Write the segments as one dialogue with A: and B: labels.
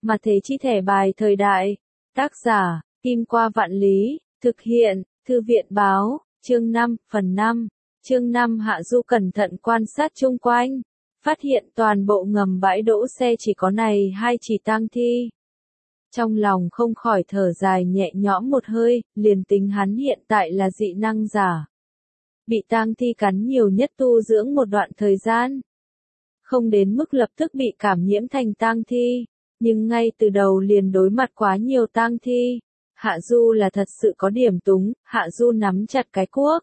A: Mà thế chi thẻ bài thời đại. Tác giả, Kim Qua Vạn Lý, thực hiện, Thư viện Báo, chương 5, phần 5. Chương 5 Hạ Du cẩn thận quan sát chung quanh, phát hiện toàn bộ ngầm bãi đỗ xe chỉ có này hai chỉ tang thi. Trong lòng không khỏi thở dài nhẹ nhõm một hơi, liền tính hắn hiện tại là dị năng giả. Bị tang thi cắn nhiều nhất tu dưỡng một đoạn thời gian. Không đến mức lập tức bị cảm nhiễm thành tang thi, nhưng ngay từ đầu liền đối mặt quá nhiều tang thi. Hạ Du là thật sự có điểm túng, Hạ Du nắm chặt cái cuốc.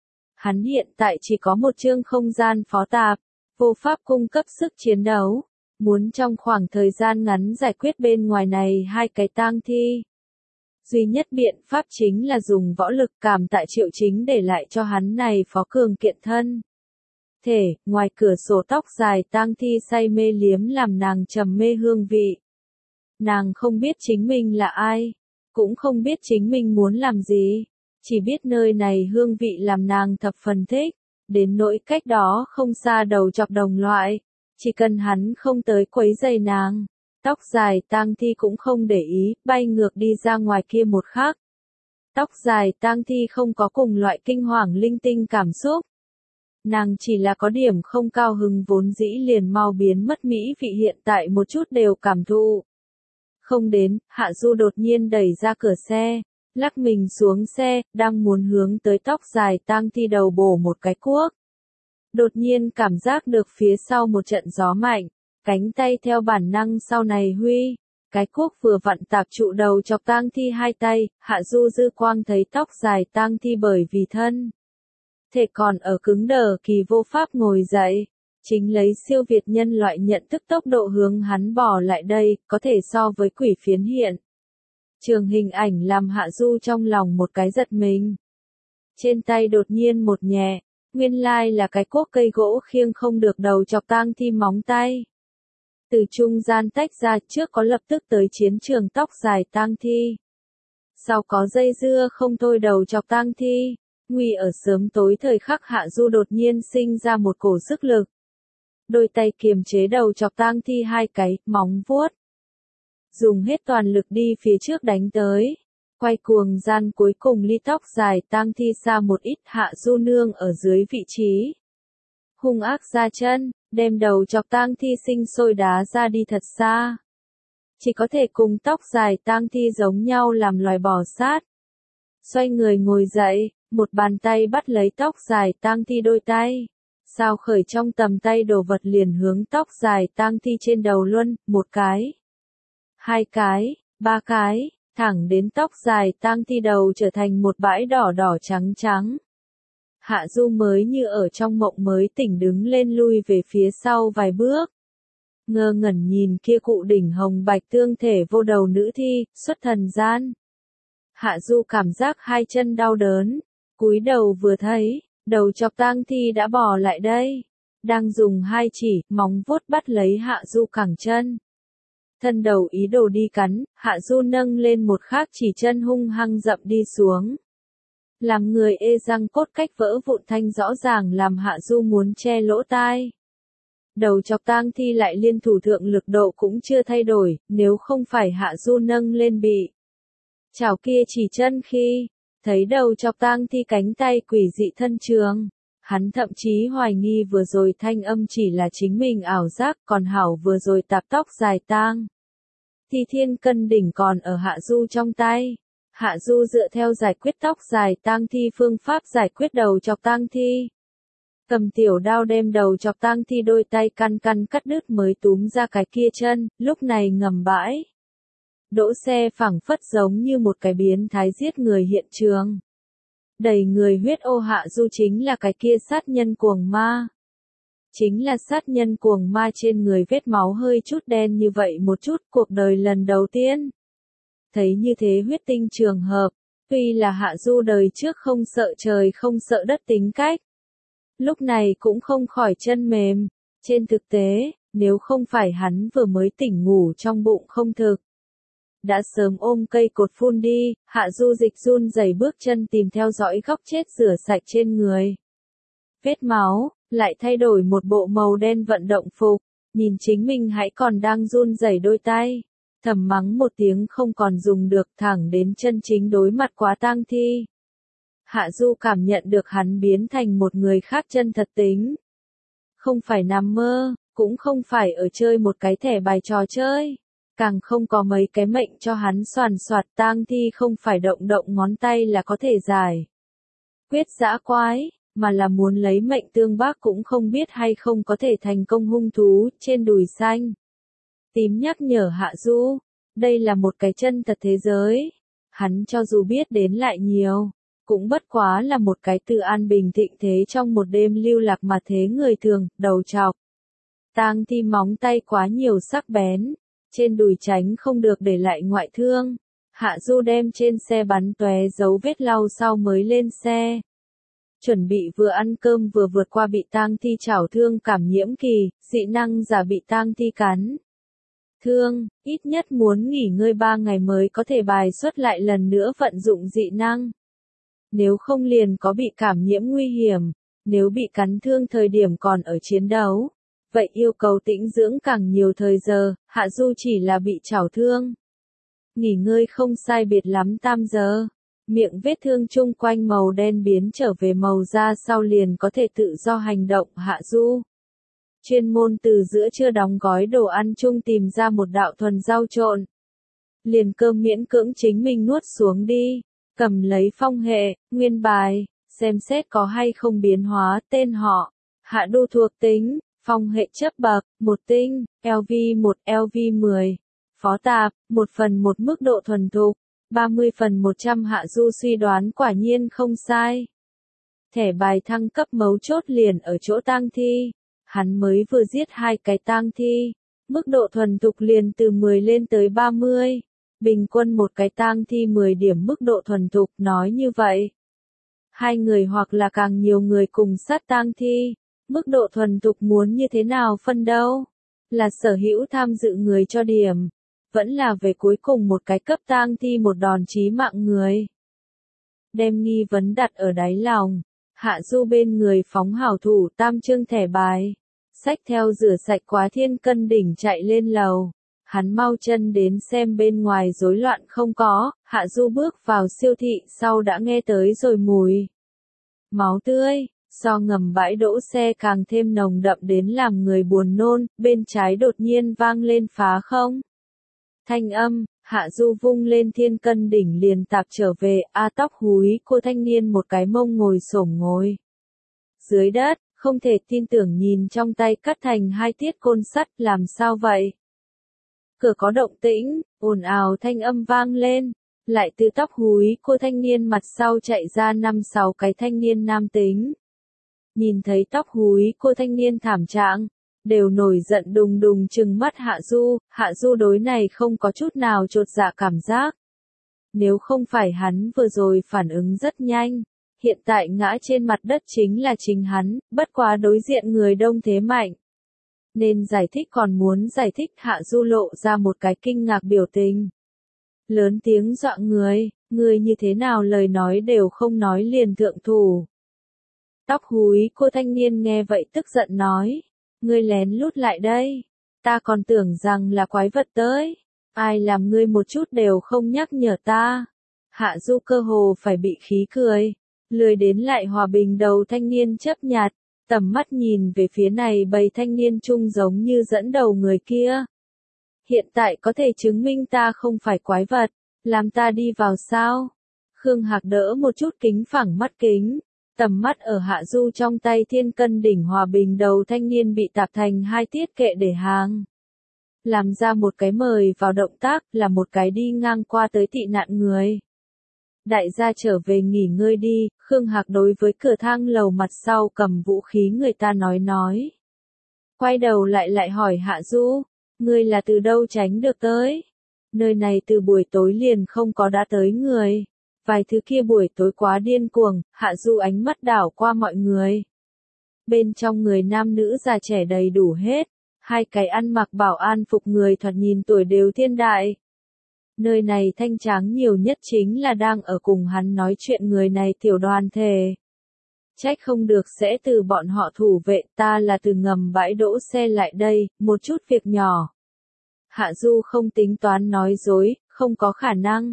A: Hắn hiện tại chỉ có một chương không gian phó tạp, vô pháp cung cấp sức chiến đấu, muốn trong khoảng thời gian ngắn giải quyết bên ngoài này hai cái tang thi. Duy nhất biện pháp chính là dùng võ lực cảm tạ Triệu Chính để lại cho hắn này phó cường kiện thân. Thể, ngoài cửa sổ tóc dài tang thi say mê liếm làm nàng trầm mê hương vị. Nàng không biết chính mình là ai, cũng không biết chính mình muốn làm gì, chỉ biết nơi này hương vị làm nàng thập phần thích, đến nỗi cách đó không xa đầu chọc đồng loại, chỉ cần hắn không tới quấy rầy nàng. Tóc dài tang thi cũng không để ý, bay ngược đi ra ngoài kia một khắc. Tóc dài tang thi không có cùng loại kinh hoàng linh tinh cảm xúc. Nàng chỉ là có điểm không cao hứng vốn dĩ liền mau biến mất mỹ vị hiện tại một chút đều cảm thụ. Không đến, Hạ Du đột nhiên đẩy ra cửa xe, lắc mình xuống xe, đang muốn hướng tới tóc dài tang thi đầu bổ một cái cuốc. Đột nhiên cảm giác được phía sau một trận gió mạnh, cánh tay theo bản năng sau này huy, cái cuốc vừa vặn tạp trụ đầu chọc tang thi hai tay, Hạ Du dư quang thấy tóc dài tang thi bởi vì thân thể còn ở cứng đờ kỳ vô pháp ngồi dậy, chính lấy siêu việt nhân loại nhận thức tốc độ hướng hắn bỏ lại đây, có thể so với quỷ phiến hiện. Trường hình ảnh làm Hạ Du trong lòng một cái giật mình. Trên tay đột nhiên một nhẹ, nguyên lai là cái cuốc cây gỗ khiêng không được đầu chọc tang thi móng tay. Từ trung gian tách ra trước có lập tức tới chiến trường tóc dài tang thi. Sau có dây dưa không thôi đầu chọc tang thi. Nguy ở sớm tối thời khắc Hạ Du đột nhiên sinh ra một cổ sức lực. Đôi tay kiềm chế đầu chọc tang thi hai cái, móng vuốt. Dùng hết toàn lực đi phía trước đánh tới. Quay cuồng gian cuối cùng ly tóc dài tang thi xa một ít, Hạ Du nương ở dưới vị trí. Hung ác ra chân, đem đầu chọc tang thi sinh sôi đá ra đi thật xa. Chỉ có thể cùng tóc dài tang thi giống nhau làm loài bò sát. Xoay người ngồi dậy, một bàn tay bắt lấy tóc dài tang thi đôi tay. Sao khởi trong tầm tay đồ vật liền hướng tóc dài tang thi trên đầu luân, một cái, hai cái, ba cái, thẳng đến tóc dài tang thi đầu trở thành một bãi đỏ đỏ trắng trắng. Hạ Du mới như ở trong mộng mới tỉnh đứng lên lui về phía sau vài bước. Ngơ ngẩn nhìn kia cụ đỉnh hồng bạch tương thể vô đầu nữ thi, xuất thần gian. Hạ Du cảm giác hai chân đau đớn, cúi đầu vừa thấy, đầu chọc tang thi đã bò lại đây, đang dùng hai chỉ, móng vuốt bắt lấy Hạ Du cẳng chân. Thân đầu ý đồ đi cắn, Hạ Du nâng lên một khác chỉ chân hung hăng dậm đi xuống. Làm người ê răng cốt cách vỡ vụn thanh rõ ràng làm Hạ Du muốn che lỗ tai. Đầu chọc tang thi lại liên thủ thượng lực độ cũng chưa thay đổi, nếu không phải Hạ Du nâng lên bị chảo kia chỉ chân khi thấy đầu chọc tang thi cánh tay quỷ dị thân trường, hắn thậm chí hoài nghi vừa rồi thanh âm chỉ là chính mình ảo giác, còn hảo vừa rồi tạp tóc dài tang thi thiên cân đỉnh còn ở Hạ Du trong tay. Hạ Du dựa theo giải quyết tóc dài tang thi phương pháp giải quyết đầu chọc tang thi. Cầm tiểu đao đem đầu chọc tang thi đôi tay căn cắt đứt mới túm ra cái kia chân, lúc này ngầm bãi đỗ xe phẳng phất giống như một cái biến thái giết người hiện trường. Đầy người huyết ô Hạ Du chính là cái kia sát nhân cuồng ma. Chính là sát nhân cuồng ma trên người vết máu hơi chút đen như vậy một chút, cuộc đời lần đầu tiên. Thấy như thế huyết tinh trường hợp, tuy là Hạ Du đời trước không sợ trời không sợ đất tính cách. Lúc này cũng không khỏi chân mềm. Trên thực tế, nếu không phải hắn vừa mới tỉnh ngủ trong bụng không thực, đã sớm ôm cây cột phun đi. Hạ Du dịch run rẩy bước chân tìm theo dõi góc chết rửa sạch trên người. Vết máu, lại thay đổi một bộ màu đen vận động phục, nhìn chính mình hãy còn đang run rẩy đôi tay. thầm mắng một tiếng không còn dùng được, thẳng đến chân chính đối mặt quá tang thi. Hạ Du cảm nhận được hắn biến thành một người khác chân thật tính. Không phải nằm mơ, cũng không phải ở chơi một cái thẻ bài trò chơi. Càng không có mấy cái mệnh cho hắn soàn soạt, tang thi không phải động động ngón tay là có thể giải quyết dã quái, mà là muốn lấy mệnh tương bác cũng không biết hay không có thể thành công hung thú. Trên đùi xanh tím nhắc nhở Hạ Du, đây là một cái chân thật thế giới. Hắn cho dù biết đến lại nhiều, cũng bất quá là một cái từ an bình thịnh thế trong một đêm lưu lạc mà thế người thường, đầu trọc. Tang thi móng tay quá nhiều sắc bén, trên đùi tránh không được để lại ngoại thương. Hạ Du đem trên xe bắn tóe dấu vết lau sau mới lên xe. Chuẩn bị vừa ăn cơm vừa vượt qua bị tang thi chảo thương cảm nhiễm kỳ, dị năng giả bị tang thi cắn thương, ít nhất muốn nghỉ ngơi 3 ngày mới có thể bài xuất lại lần nữa vận dụng dị năng. Nếu không liền có bị cảm nhiễm nguy hiểm, nếu bị cắn thương thời điểm còn ở chiến đấu, vậy yêu cầu tĩnh dưỡng càng nhiều thời giờ. Hạ Du chỉ là bị chảo thương, nghỉ ngơi không sai biệt lắm 8 giờ. Miệng vết thương chung quanh màu đen biến trở về màu da sau liền có thể tự do hành động. Hạ Du chuyên môn từ giữa trưa đóng gói đồ ăn chung tìm ra một đạo thuần rau trộn. Liền cơm miễn cưỡng chính mình nuốt xuống đi, cầm lấy phong hệ, nguyên bài, xem xét có hay không biến hóa, tên họ, Hạ Du thuộc tính, phong hệ chấp bậc, 1 tinh, LV1, LV10, phó tạp, 1/1 mức độ thuần thục, 30/100. Hạ Du suy đoán quả nhiên không sai. Thẻ bài thăng cấp mấu chốt liền ở chỗ tang thi. Hắn mới vừa giết 2 cái tang thi, mức độ thuần thục liền từ 10 lên tới 30. Bình quân một cái tang thi 10 điểm mức độ thuần thục, nói như vậy. 2 người hoặc là càng nhiều người cùng sát tang thi, mức độ thuần thục muốn như thế nào phân đâu? Là sở hữu tham dự người cho điểm, vẫn là về cuối cùng một cái cấp tang thi một đòn chí mạng người. Đem nghi vấn đặt ở đáy lòng, Hạ Du bên người phóng hảo thủ tam chương thẻ bài, xách theo rửa sạch quá thiên cân đỉnh chạy lên lầu. Hắn mau chân đến xem bên ngoài rối loạn không có. Hạ Du bước vào siêu thị sau đã nghe tới rồi mùi máu tươi, so ngầm bãi đỗ xe càng thêm nồng đậm đến làm người buồn nôn. Bên trái đột nhiên vang lên phá không thanh âm, Hạ Du vung lên thiên cân đỉnh liền tạp trở về. Tóc húi cô thanh niên một cái mông ngồi xổm ngồi dưới đất, không thể tin tưởng nhìn trong tay cắt thành 2 tiết côn sắt. Làm sao vậy? Cửa có động tĩnh, ồn ào thanh âm vang lên, lại từ tóc húi cô thanh niên mặt sau chạy ra 5-6 cái thanh niên nam tính. Nhìn thấy tóc húi cô thanh niên thảm trạng, đều nổi giận đùng đùng trừng mắt Hạ Du. Hạ Du đối này không có chút nào chột dạ cảm giác. Nếu không phải hắn vừa rồi phản ứng rất nhanh, hiện tại ngã trên mặt đất chính là chính hắn, bất quá đối diện người đông thế mạnh. Nên giải thích còn muốn giải thích. Hạ Du lộ ra một cái kinh ngạc biểu tình. Lớn tiếng dọa người như thế nào lời nói đều không nói liền thượng thủ. Tóc húi cô thanh niên nghe vậy tức giận nói, ngươi lén lút lại đây, ta còn tưởng rằng là quái vật tới, ai làm ngươi một chút đều không nhắc nhở ta. Hạ Du cơ hồ phải bị khí cười, lười đến lại hòa bình đầu thanh niên chấp nhặt, tầm mắt nhìn về phía này bầy thanh niên chung giống như dẫn đầu người kia. Hiện tại có thể chứng minh ta không phải quái vật, làm ta đi vào sao? Khương Hạc đỡ một chút kính phẳng mắt kính, tầm mắt ở Hạ Du trong tay thiên cân đỉnh hòa bình đầu thanh niên bị tạp thành 2 tiết kệ để hàng. Làm ra một cái mời vào động tác là một cái đi ngang qua tới tị nạn người. Đại gia trở về nghỉ ngơi đi. Khương Hạc đối với cửa thang lầu mặt sau cầm vũ khí người ta nói. Quay đầu lại hỏi Hạ Du, ngươi là từ đâu tránh được tới? Nơi này từ buổi tối liền không có đã tới người. Vài thứ kia buổi tối quá điên cuồng. Hạ Du ánh mắt đảo qua mọi người. Bên trong người nam nữ già trẻ đầy đủ hết. 2 cái ăn mặc bảo an phục người thoạt nhìn tuổi đều thiên đại. Nơi này thanh tráng nhiều nhất chính là đang ở cùng hắn nói chuyện người này tiểu đoàn thể. Trách không được sẽ từ bọn họ thủ vệ, ta là từ ngầm bãi đỗ xe lại đây, một chút việc nhỏ. Hạ Du không tính toán nói dối, không có khả năng.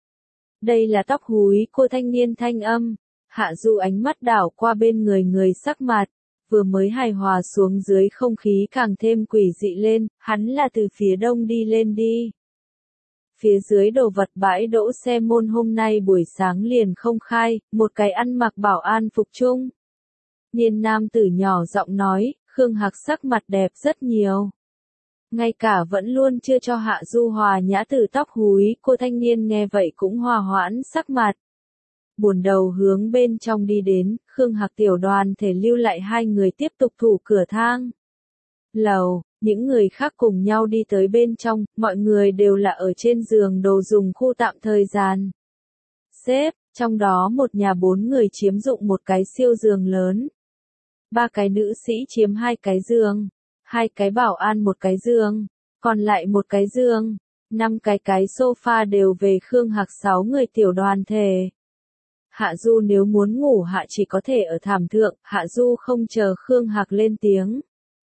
A: Đây là tóc húi cô thanh niên thanh âm. Hạ Du ánh mắt đảo qua bên người sắc mặt, vừa mới hài hòa xuống dưới không khí càng thêm quỷ dị lên, hắn là từ phía đông đi lên đi. Phía dưới đồ vật bãi đỗ xe môn hôm nay buổi sáng liền không khai, một cái ăn mặc bảo an phục trung. Niên nam tử nhỏ giọng nói, Khương Hạc sắc mặt đẹp rất nhiều. Ngay cả vẫn luôn chưa cho Hạ Du hòa nhã từ tóc húi, cô thanh niên nghe vậy cũng hòa hoãn sắc mặt. Buồn đầu hướng bên trong đi đến, Khương Hạc tiểu đoàn thể lưu lại hai người tiếp tục thủ cửa thang. Lầu, những người khác cùng nhau đi tới bên trong, mọi người đều là ở trên giường đồ dùng khu tạm thời gian. Xếp, trong đó một nhà 4 người chiếm dụng một cái siêu giường lớn. 3 cái nữ sĩ chiếm 2 cái giường, 2 cái bảo an một cái giường, còn lại một cái giường, 5 cái sofa đều về Khương Hạc 6 người tiểu đoàn thể. Hạ Du nếu muốn ngủ hạ chỉ có thể ở thảm thượng, Hạ Du không chờ Khương Hạc lên tiếng.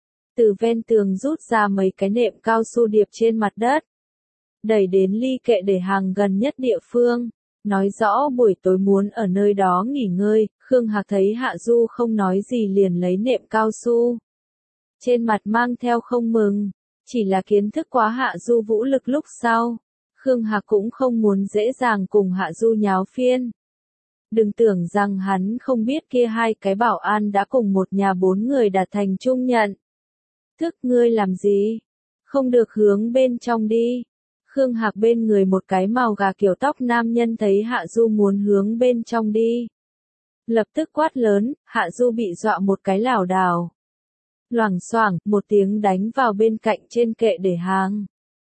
A: Từ ven tường rút ra mấy cái nệm cao su điệp trên mặt đất. Đẩy đến ly kệ để hàng gần nhất địa phương. Nói rõ buổi tối muốn ở nơi đó nghỉ ngơi, Khương Hạc thấy Hạ Du không nói gì liền lấy nệm cao su. Trên mặt mang theo không mừng, chỉ là kiến thức quá Hạ Du vũ lực lúc sau. Khương Hạc cũng không muốn dễ dàng cùng Hạ Du nháo phiên. Đừng tưởng rằng hắn không biết kia 2 cái bảo an đã cùng một nhà 4 người đạt thành chung nhận. Thức ngươi làm gì? Không được hướng bên trong đi. Khương Hạc bên người một cái màu gà kiểu tóc nam nhân thấy Hạ Du muốn hướng bên trong đi. Lập tức quát lớn, Hạ Du bị dọa một cái lảo đảo. Loảng xoảng, một tiếng đánh vào bên cạnh trên kệ để hàng.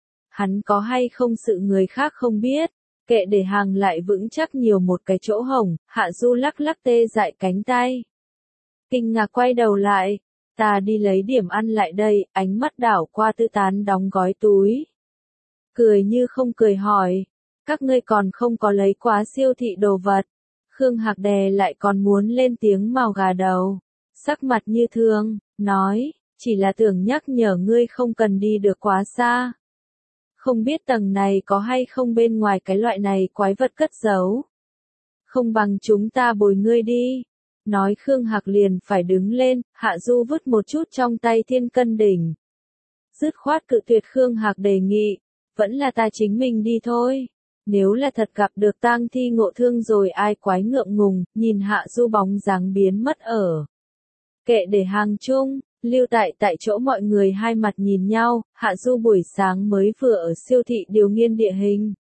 A: Hắn có hay không sự người khác không biết. Kệ để hàng lại vững chắc nhiều một cái chỗ hổng, Hạ Du lắc lắc tê dại cánh tay. Kinh ngạc quay đầu lại. Ta đi lấy điểm ăn lại đây, ánh mắt đảo qua Tư Tán đóng gói túi. Cười như không cười hỏi, các ngươi còn không có lấy quá siêu thị đồ vật. Khương Hạc đè lại còn muốn lên tiếng màu gà đầu. Sắc mặt như thường, nói, chỉ là tưởng nhắc nhở ngươi không cần đi được quá xa. Không biết tầng này có hay không bên ngoài cái loại này quái vật cất giấu. Không bằng chúng ta bồi ngươi đi. Nói Khương Hạc liền phải đứng lên, Hạ Du vứt một chút trong tay thiên cân đỉnh. Dứt khoát cự tuyệt Khương Hạc đề nghị, vẫn là ta chính mình đi thôi. Nếu là thật gặp được tang thi ngộ thương rồi ai quái ngượng ngùng, nhìn Hạ Du bóng dáng biến mất ở. Kệ để hàng chung, lưu tại chỗ mọi người hai mặt nhìn nhau, Hạ Du buổi sáng mới vừa ở siêu thị điều nghiên địa hình.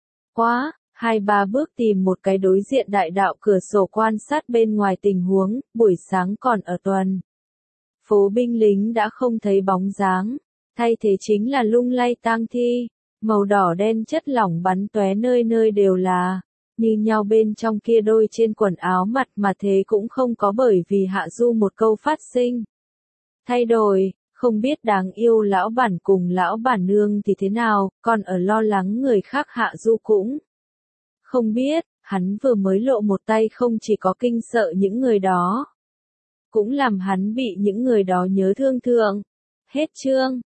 A: Quá! 2-3 bước tìm một cái đối diện đại đạo cửa sổ quan sát bên ngoài tình huống, buổi sáng còn ở tuần. Phố binh lính đã không thấy bóng dáng, thay thế chính là lung lay tang thi, màu đỏ đen chất lỏng bắn tóe nơi nơi đều là, như nhau bên trong kia đôi trên quần áo mặt mà thế cũng không có bởi vì Hạ Du một câu phát sinh. Thay đổi, không biết đáng yêu lão bản cùng lão bản nương thì thế nào, còn ở lo lắng người khác Hạ Du cũng. Không biết, hắn vừa mới lộ một tay không chỉ có kinh sợ những người đó, cũng làm hắn bị những người đó nhớ thương thượng. Hết chương.